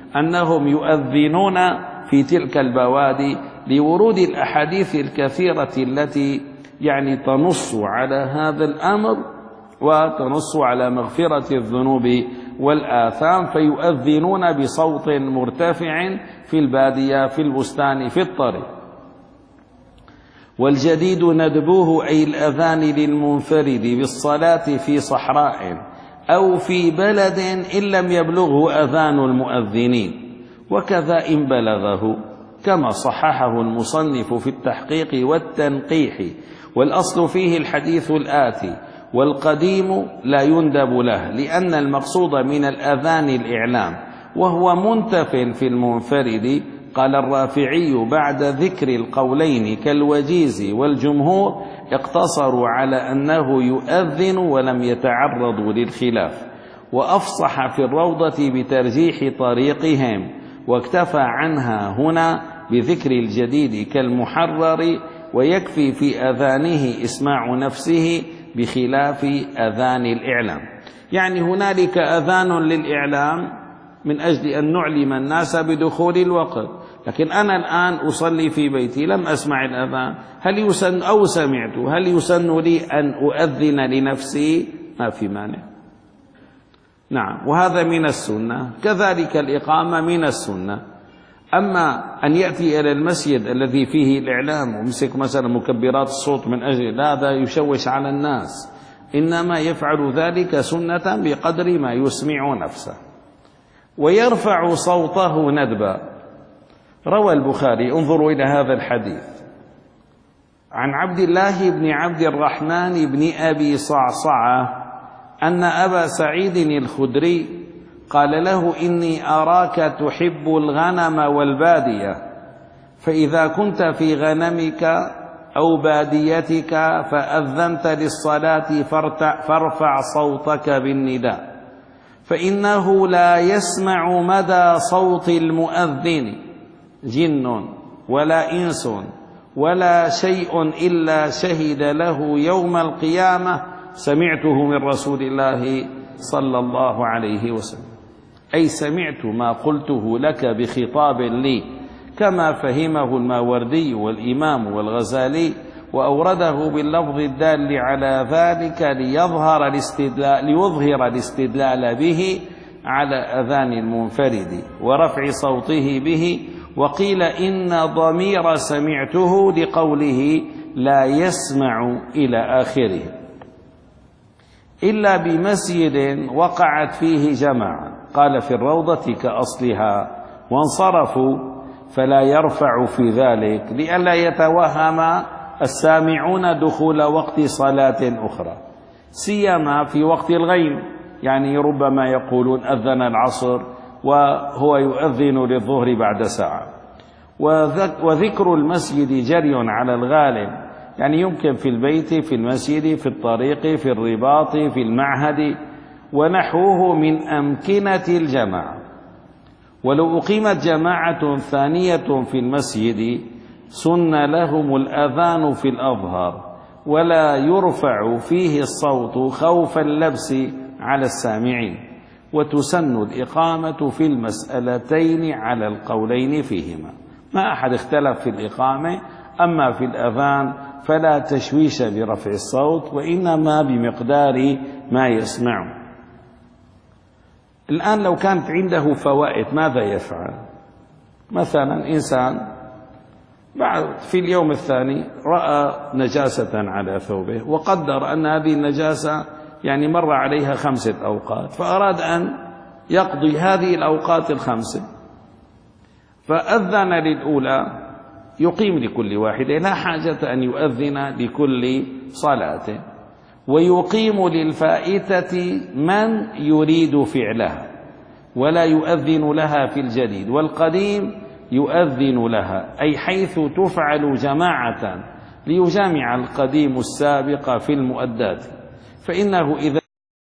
A: أنهم يؤذنون في تلك البوادي لورود الأحاديث الكثيرة التي يعني تنص على هذا الأمر وتنص على مغفرة الذنوب والآثام، فيؤذنون بصوت مرتفع في البادية في البستان في الطريق. والجديد ندبوه أي الأذان للمنفرد بالصلاة في صحراء أو في بلد إن لم يبلغه أذان المؤذنين، وكذا إن بلغه، كما صححه المصنف في التحقيق والتنقيح. والأصل فيه الحديث الآتي: والقديم لا يندب له، لأن المقصود من الأذان الإعلام، وهو منتف في المنفرد. قال الرافعي بعد ذكر القولين كالوجيز والجمهور اقتصروا على أنه يؤذن ولم يتعرضوا للخلاف، وأفصح في الروضة بترجيح طريقهم، واكتفى عنها هنا بذكر الجديد كالمحرر، ويكفي في أذانه إسماع نفسه بخلاف أذان الإعلام. يعني هنالك أذان للإعلام من أجل أن نعلم الناس بدخول الوقت، لكن أنا الآن أصلي في بيتي لم أسمع الأذان، هل يسن أو سمعت هل يسن لي أن أؤذن لنفسي؟ ما في مانع. نعم، وهذا من السنة، كذلك الإقامة من السنة. أما أن يأتي إلى المسجد الذي فيه الإعلام ومسك مثلا مكبرات الصوت من أجل هذا يشوش على الناس، إنما يفعل ذلك سنة بقدر ما يسمع نفسه. ويرفع صوته ندبا. روى البخاري، انظروا إلى هذا الحديث، عن عبد الله بن عبد الرحمن بن أبي صعصعة أن أبا سعيد الخدري قال له: إني أراك تحب الغنم والبادية، فإذا كنت في غنمك أو باديتك فأذنت للصلاة فارفع صوتك بالنداء، فإنه لا يسمع مدى صوت المؤذن جن ولا إنس ولا شيء إلا شهد له يوم القيامة سمعته من رسول الله صلى الله عليه وسلم. أي سمعت ما قلته لك بخطاب لي، كما فهمه الماوردي والإمام والغزالي، وأورده باللفظ الدال على ذلك ليظهر الاستدلال, ليظهر الاستدلال به على أذان المنفرد ورفع صوته به. وقيل إن ضمير سمعته لقوله لا يسمع إلى آخره، إلا بمسجد وقعت فيه جماعة، قال في الروضة كأصلها، وانصرفوا فلا يرفع في ذلك لئلا يتوهم السامعون دخول وقت صلاة أخرى، سيما في وقت الغيم، يعني ربما يقولون أذن العصر وهو يؤذن للظهر بعد ساعة. وذكر المسجد جري على الغالب، يعني يمكن في البيت، في المسجد، في الطريق، في الرباط، في المعهد ونحوه من أمكنة الجماعة. ولو أقيمت جماعة ثانية في المسجد سن لهم الأذان في الأظهر، ولا يرفع فيه الصوت خوف اللبس على السامعين، وتسن الإقامة في المسألتين على القولين فيهما، ما أحد اختلف في الإقامة. أما في الأذان فلا تشويش برفع الصوت، وإنما بمقدار ما يسمع. الآن لو كانت عنده فوائد ماذا يفعل؟ مثلا إنسان بعد في اليوم الثاني رأى نجاسة على ثوبه، وقدر أن هذه النجاسة يعني مر عليها خمسة أوقات، فأراد أن يقضي هذه الأوقات الخمسة، فأذن للأولى يقيم لكل واحدة، لا حاجة أن يؤذن لكل صلاة، ويقيم للفائتة من يريد فعلها ولا يؤذن لها في الجديد، والقديم يؤذن لها، أي حيث تفعل جماعة ليجامع القديم السابق في المؤدات، فإنه إذا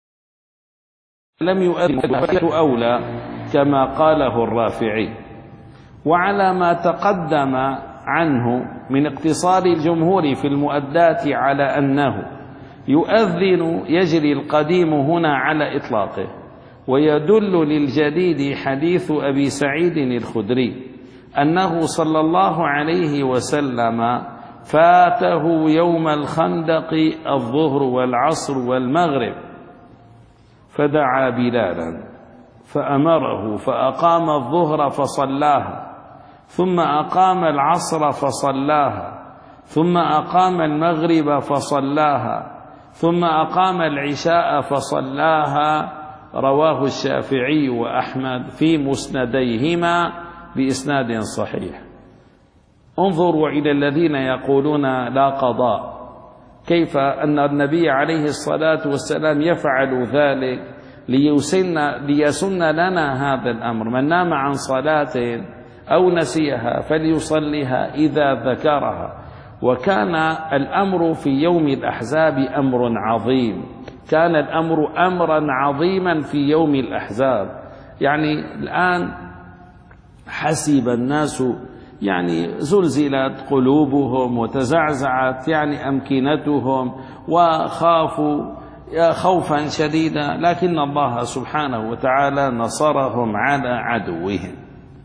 A: لم يؤذن أولى كما قاله الرافعي. وعلى ما تقدم عنه من اقتصار الجمهور في المؤدات على أنه يؤذن يجري القديم هنا على إطلاقه، ويدل للجديد حديث أبي سعيد الخدري أنه صلى الله عليه وسلم فاته يوم الخندق الظهر والعصر والمغرب، فدعا بلالا فأمره فأقام الظهر فصلاها، ثم أقام العصر فصلاها، ثم أقام المغرب فصلاها، ثم أقام العشاء فصلاها. رواه الشافعي وأحمد في مسنديهما بإسناد صحيح. انظروا إلى الذين يقولون لا قضاء، كيف أن النبي عليه الصلاة والسلام يفعل ذلك ليسن, ليسن لنا هذا الأمر. من نام عن صلاة أو نسيها فليصليها إذا ذكرها. وكان الأمر في يوم الأحزاب أمر عظيم، كان الأمر أمرا عظيما في يوم الأحزاب. يعني الآن حسب الناس، يعني زلزلت قلوبهم وتزعزعت يعني أمكنتهم وخافوا خوفا شديدا، لكن الله سبحانه وتعالى نصرهم على عدوهم.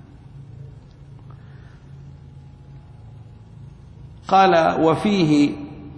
A: قال وفيه،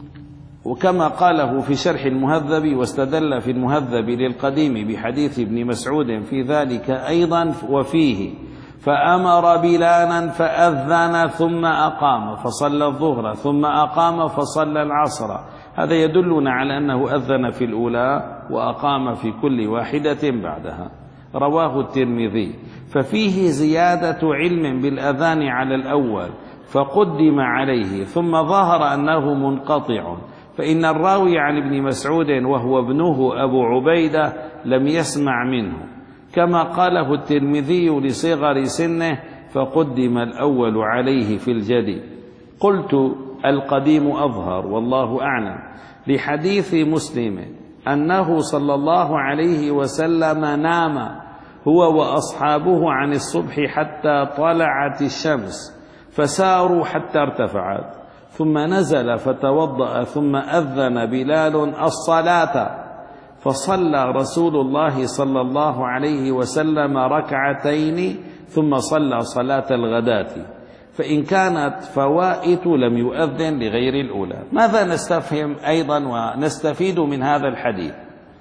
A: وكما قاله في شرح المهذب، واستدل في المهذب للقديم بحديث ابن مسعود في ذلك أيضا، وفيه فأمر بلالا فأذن ثم أقام فصلى الظهر ثم أقام فصلى العصر. هذا يدلنا على أنه أذن في الأولى وأقام في كل واحدة بعدها. رواه الترمذي. ففيه زيادة علم بالأذان على الأول فقدم عليه، ثم ظهر أنه منقطع، فإن الراوي عن ابن مسعود وهو ابنه أبو عبيدة لم يسمع منه، كما قاله الترمذي لصغر سنه فقدم الأول عليه في الجديد. قلت القديم أظهر والله أعلم لحديث مسلم أنه صلى الله عليه وسلم نام هو وأصحابه عن الصبح حتى طلعت الشمس، فساروا حتى ارتفعت، ثم نزل فتوضأ، ثم أذن بلال الصلاة، فصلى رسول الله صلى الله عليه وسلم ركعتين، ثم صلى صلاة الغداة، فإن كانت فوائت لم يؤذن لغير الأولى. ماذا نستفهم أيضا ونستفيد من هذا الحديث؟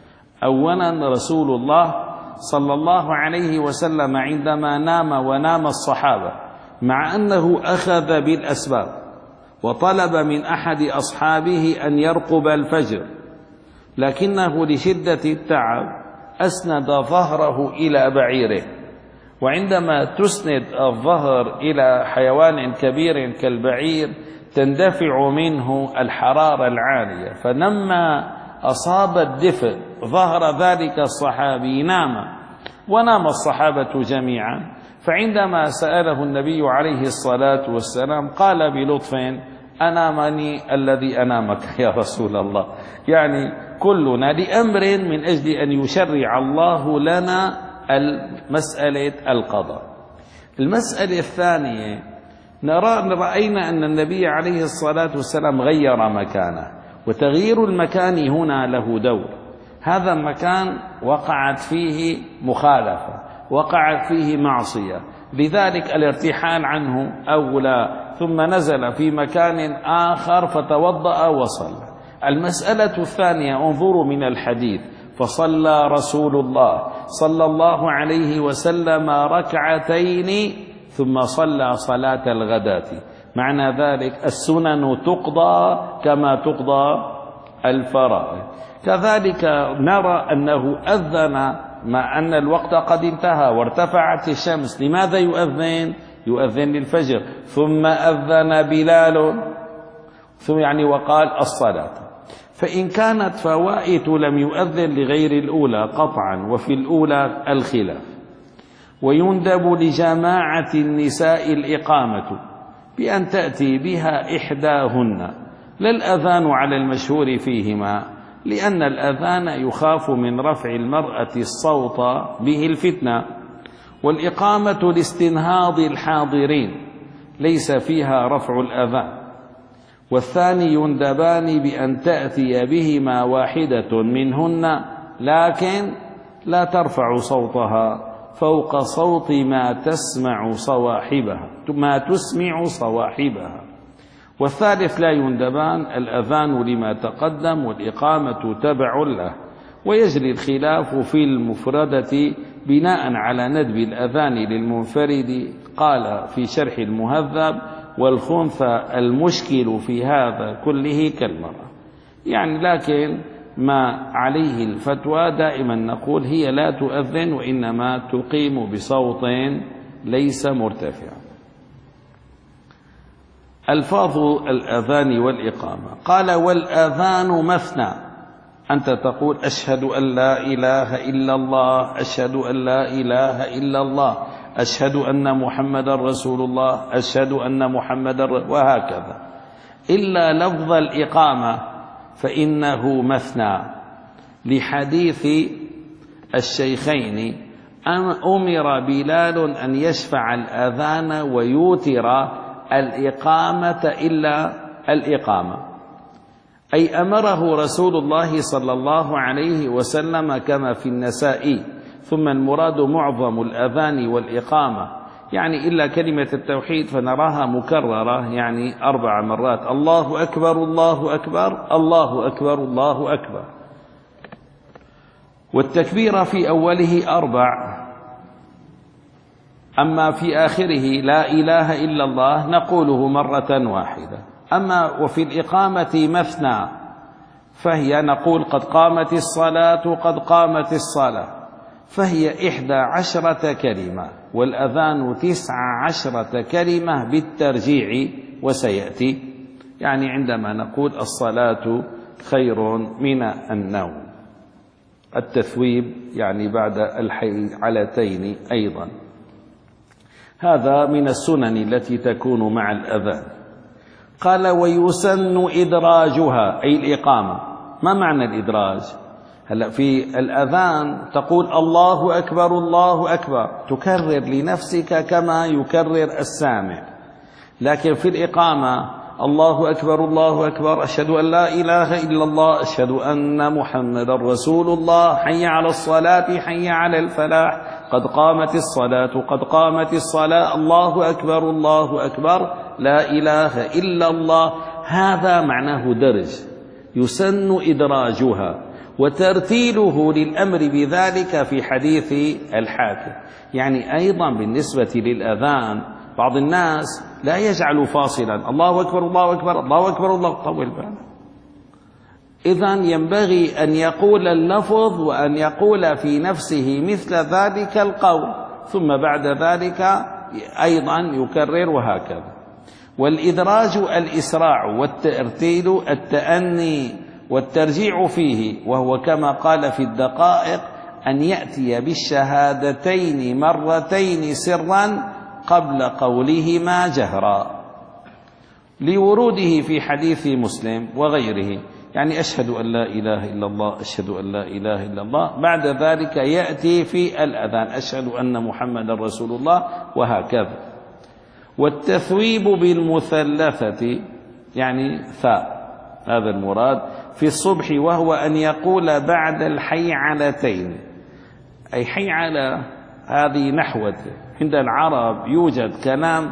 A: أولا، رسول الله صلى الله عليه وسلم عندما نام ونام الصحابة، مع أنه أخذ بالأسباب وطلب من أحد أصحابه أن يرقب الفجر، لكنه لشدة التعب أسند ظهره إلى بعيره، وعندما تسند الظهر إلى حيوان كبير كالبعير تندفع منه الحرارة العالية، فلما أصاب الدفء ظهر ذلك الصحابي نام، ونام الصحابة جميعا. فعندما سأله النبي عليه الصلاة والسلام قال بلطف: أنامني الذي أنامك يا رسول الله. يعني كلنا لأمر من أجل أن يشرع الله لنا المسألة القضاء. المسألة الثانية، نرى رأينا أن النبي عليه الصلاة والسلام غير مكانه، وتغيير المكان هنا له دور. هذا المكان وقعت فيه مخالفة، وقعت فيه معصية، لذلك الارتحال عنه أولى، ثم نزل في مكان آخر فتوضأ وصلى. المسألة الثانية، انظروا من الحديث: فصلى رسول الله صلى الله عليه وسلم ركعتين ثم صلى صلاة الغداة. معنى ذلك السنن تقضى كما تقضى الفرائض. كذلك نرى أنه أذن مع أن الوقت قد انتهى وارتفعت الشمس. لماذا يؤذن؟ يؤذن للفجر. ثم أذن بلال، ثم يعني وقال الصلاة. فإن كانت فوائت لم يؤذن لغير الأولى قطعا، وفي الأولى الخلاف. ويندب لجماعة النساء الإقامة بأن تأتي بها إحداهن، لا الأذان على المشهور فيهما، لأن الأذان يخاف من رفع المرأة الصوت به الفتنة، والإقامة لاستنهاض الحاضرين ليس فيها رفع الأذان. والثاني يندبان بأن تأتي بهما واحدة منهن، لكن لا ترفع صوتها فوق صوت ما تسمع صواحبها ما تسمع صواحبها. والثالث لا يندبان الأذان لما تقدم والإقامة تبع له. ويجري الخلاف في المفردة بناء على ندب الأذان للمنفرد. قال في شرح المهذب: والخنثى المشكل في هذا كله كالمرأة. يعني لكن ما عليه الفتوى دائما نقول هي لا تؤذن وإنما تقيم بصوت ليس مرتفع. ألفاظ الأذان والإقامة. قال: والأذان مثنى. أنت تقول: أشهد أن لا إله إلا الله، أشهد أن لا إله إلا الله، أشهد أن محمد رسول الله، أشهد أن محمد وهكذا، إلا لفظ الإقامة فإنه مثنى، لحديث الشيخين: أن أمر بلال أن يشفع الأذان ويوتر الإقامة إلا الإقامة، أي أمره رسول الله صلى الله عليه وسلم كما في النسائي. ثم المراد معظم الأذان والإقامة، يعني إلا كلمة التوحيد فنراها مكررة، يعني أربع مرات: الله أكبر الله أكبر الله أكبر الله أكبر. والتكبير في أوله أربع، أما في آخره لا إله إلا الله نقوله مرة واحدة. أما وفي الإقامة مثنى، فهي نقول: قد قامت الصلاة قد قامت الصلاة، فهي إحدى عشرة كلمة، والأذان تسع عشرة كلمة بالترجيع وسيأتي. يعني عندما نقول الصلاة خير من النوم، التثويب يعني بعد الحيعلتين أيضا. هذا من السنن التي تكون مع الأذان. قال: ويسن إدراجها، أي الإقامة. ما معنى الإدراج؟ هلأ في الأذان تقول الله أكبر الله أكبر، تكرر لنفسك كما يكرر السامع. لكن في الإقامة الله أكبر الله أكبر، أشهد أن لا إله إلا الله، أشهد أن محمد رسول الله، حي على الصلاة حي على الفلاح، قد قامت الصلاة قد قامت الصلاة، الله أكبر الله أكبر، لا إله إلا الله. هذا معناه درج، يسن إدراجها، وترتيله للأمر بذلك في حديث الحاكم. يعني أيضا بالنسبة للأذان بعض الناس لا يجعل فاصلا الله أكبر الله أكبر الله أكبر الله، طول بالك. إذن ينبغي أن يقول اللفظ وأن يقول في نفسه مثل ذلك القول، ثم بعد ذلك أيضا يكرر وهكذا. والإدراج الإسراع، والترتيل التأني والترجيع فيه، وهو كما قال في الدقائق: أن يأتي بالشهادتين مرتين سرا قبل قولهما جهرا، لوروده في حديث مسلم وغيره. يعني أشهد أن لا إله إلا الله، أشهد أن لا إله إلا الله، بعد ذلك يأتي في الأذان: أشهد أن محمد رسول الله، وهكذا. والتثويب بالمثلثة، يعني ثاء، هذا المراد في الصبح، وهو أن يقول بعد الحيعلتين، أي حيعلة هذه نحوة. عند العرب يوجد كلام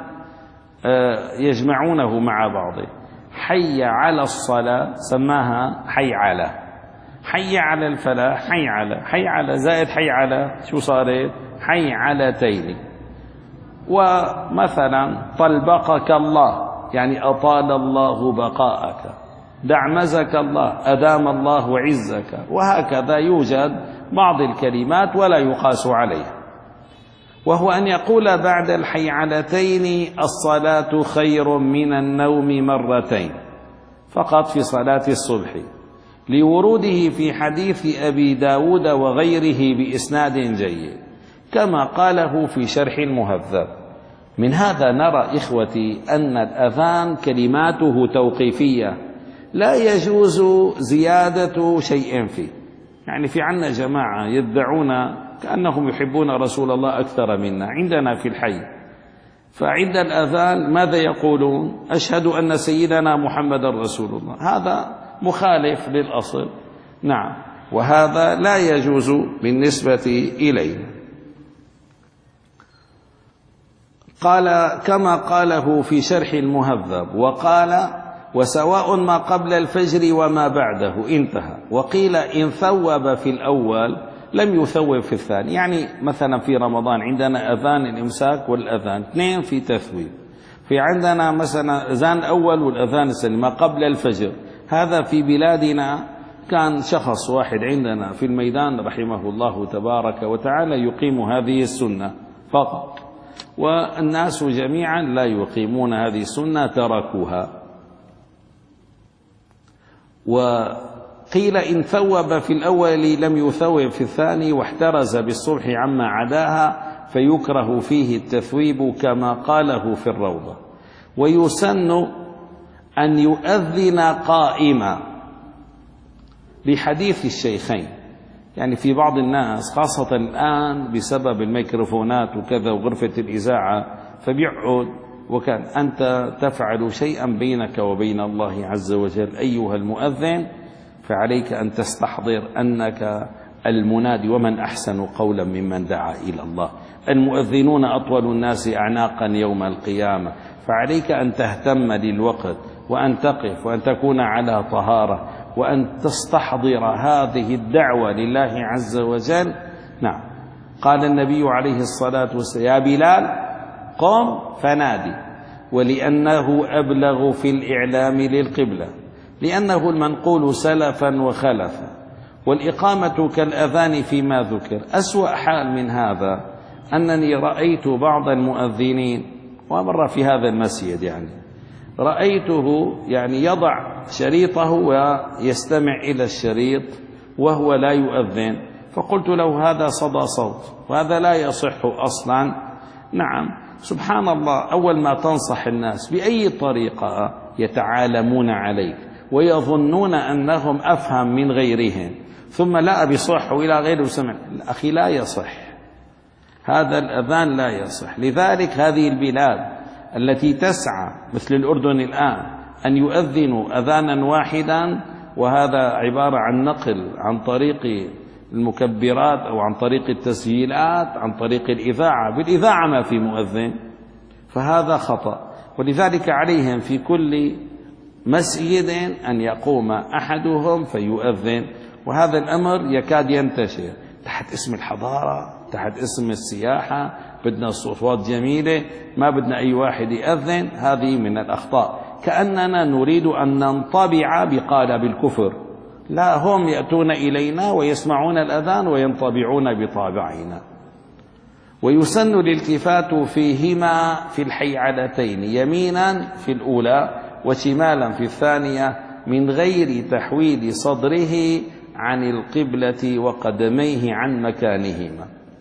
A: يجمعونه مع بعضه: حي على الصلاة سماها حيعلة، حي على الفلاح حيعلة، حيعلة زائد حيعلة شو صارت؟ حيعلتين. ومثلا طلبقك الله، يعني أطال الله بقاءك، دعمزك الله، أدام الله عزك، وهكذا يوجد بعض الكلمات ولا يقاس عليها. وهو أن يقول بعد الحيعلتين: الصلاة خير من النوم مرتين، فقط في صلاة الصبح، لوروده في حديث أبي داود وغيره بإسناد جيد، كما قاله في شرح المهذب. من هذا نرى إخوتي أن الأذان كلماته توقيفية، لا يجوز زيادة شيء فيه. يعني في عنا جماعة يدعون كأنهم يحبون رسول الله أكثر منا عندنا في الحي، فعند الأذان ماذا يقولون؟ أشهد أن سيدنا محمد رسول الله. هذا مخالف للأصل. نعم، وهذا لا يجوز بالنسبة إلينا. قال كما قاله في شرح المهذب، وقال وسواء ما قبل الفجر وما بعده، انتهى. وقيل إن ثوب في الأول لم يثوب في الثاني، يعني مثلا في رمضان عندنا أذان الإمساك والأذان اثنين في تثويب، في عندنا مثلا أذان أول والأذان الثاني ما قبل الفجر. هذا في بلادنا كان شخص واحد عندنا في الميدان رحمه الله تبارك وتعالى يقيم هذه السنة فقط، والناس جميعا لا يقيمون هذه السنة، تركوها. وقيل إن ثوب في الأول لم يثوب في الثاني، واحترز بالصبح عما عداها فيكره فيه التثويب كما قاله في الروضة. ويسن أن يؤذن قائما لحديث الشيخين، يعني في بعض الناس خاصة الآن بسبب الميكروفونات وكذا وغرفة الإذاعة فبيقعد، وكان أنت تفعل شيئا بينك وبين الله عز وجل أيها المؤذن، فعليك أن تستحضر أنك المنادي، ومن أحسن قولا ممن دعا إلى الله. المؤذنون أطول الناس أعناقا يوم القيامة، فعليك أن تهتم للوقت وأن تقف وأن تكون على طهارة وأن تستحضر هذه الدعوة لله عز وجل. نعم، قال النبي عليه الصلاة والسلام يا بلال قم فنادي، ولأنه أبلغ في الإعلام للقبلة، لأنه المنقول سلفا وخلفا، والإقامة كالأذان فيما ذكر. أسوأ حال من هذا أنني رأيت بعض المؤذنين، ومر في هذا المسجد يعني رأيته يعني يضع شريطه ويستمع إلى الشريط وهو لا يؤذن، فقلت له هذا صدى صوت وهذا لا يصح أصلا. نعم، سبحان الله، أول ما تنصح الناس بأي طريقة يتعالمون عليك ويظنون أنهم أفهم من غيرهم، ثم لا بصح وإلى غيره سمع. أخي لا يصح، هذا الأذان لا يصح. لذلك هذه البلاد التي تسعى مثل الأردن الآن أن يؤذنوا أذانا واحدا، وهذا عبارة عن نقل عن طريق المكبرات أو عن طريق التسجيلات عن طريق الإذاعة، بالإذاعة ما في مؤذن، فهذا خطأ. ولذلك عليهم في كل مسجد أن يقوم أحدهم فيؤذن، وهذا الأمر يكاد ينتشر تحت اسم الحضارة، تحت اسم السياحة، بدنا صوت جميلة، ما بدنا أي واحد يأذن. هذه من الأخطاء، كأننا نريد أن ننطبع بقالب الكفر. لا، هم يأتون إلينا ويسمعون الأذان وينطبعون بطابعنا. ويسن الالتفات فيهما في الحيعلتين، يمينا في الأولى وشمالا في الثانية، من غير تحويل صدره عن القبلة وقدميه عن مكانهما.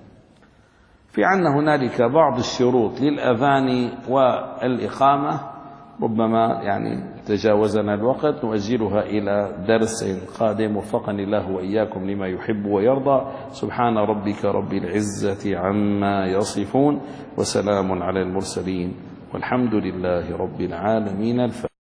A: في عندنا هنالك بعض الشروط للأذان والإقامة، ربما يعني تجاوزنا الوقت، نؤجلها إلى درس قادم. وفقني الله وإياكم لما يحب ويرضى. سبحان ربك رب العزة عما يصفون، وسلام على المرسلين، والحمد لله رب العالمين. الفاتحة.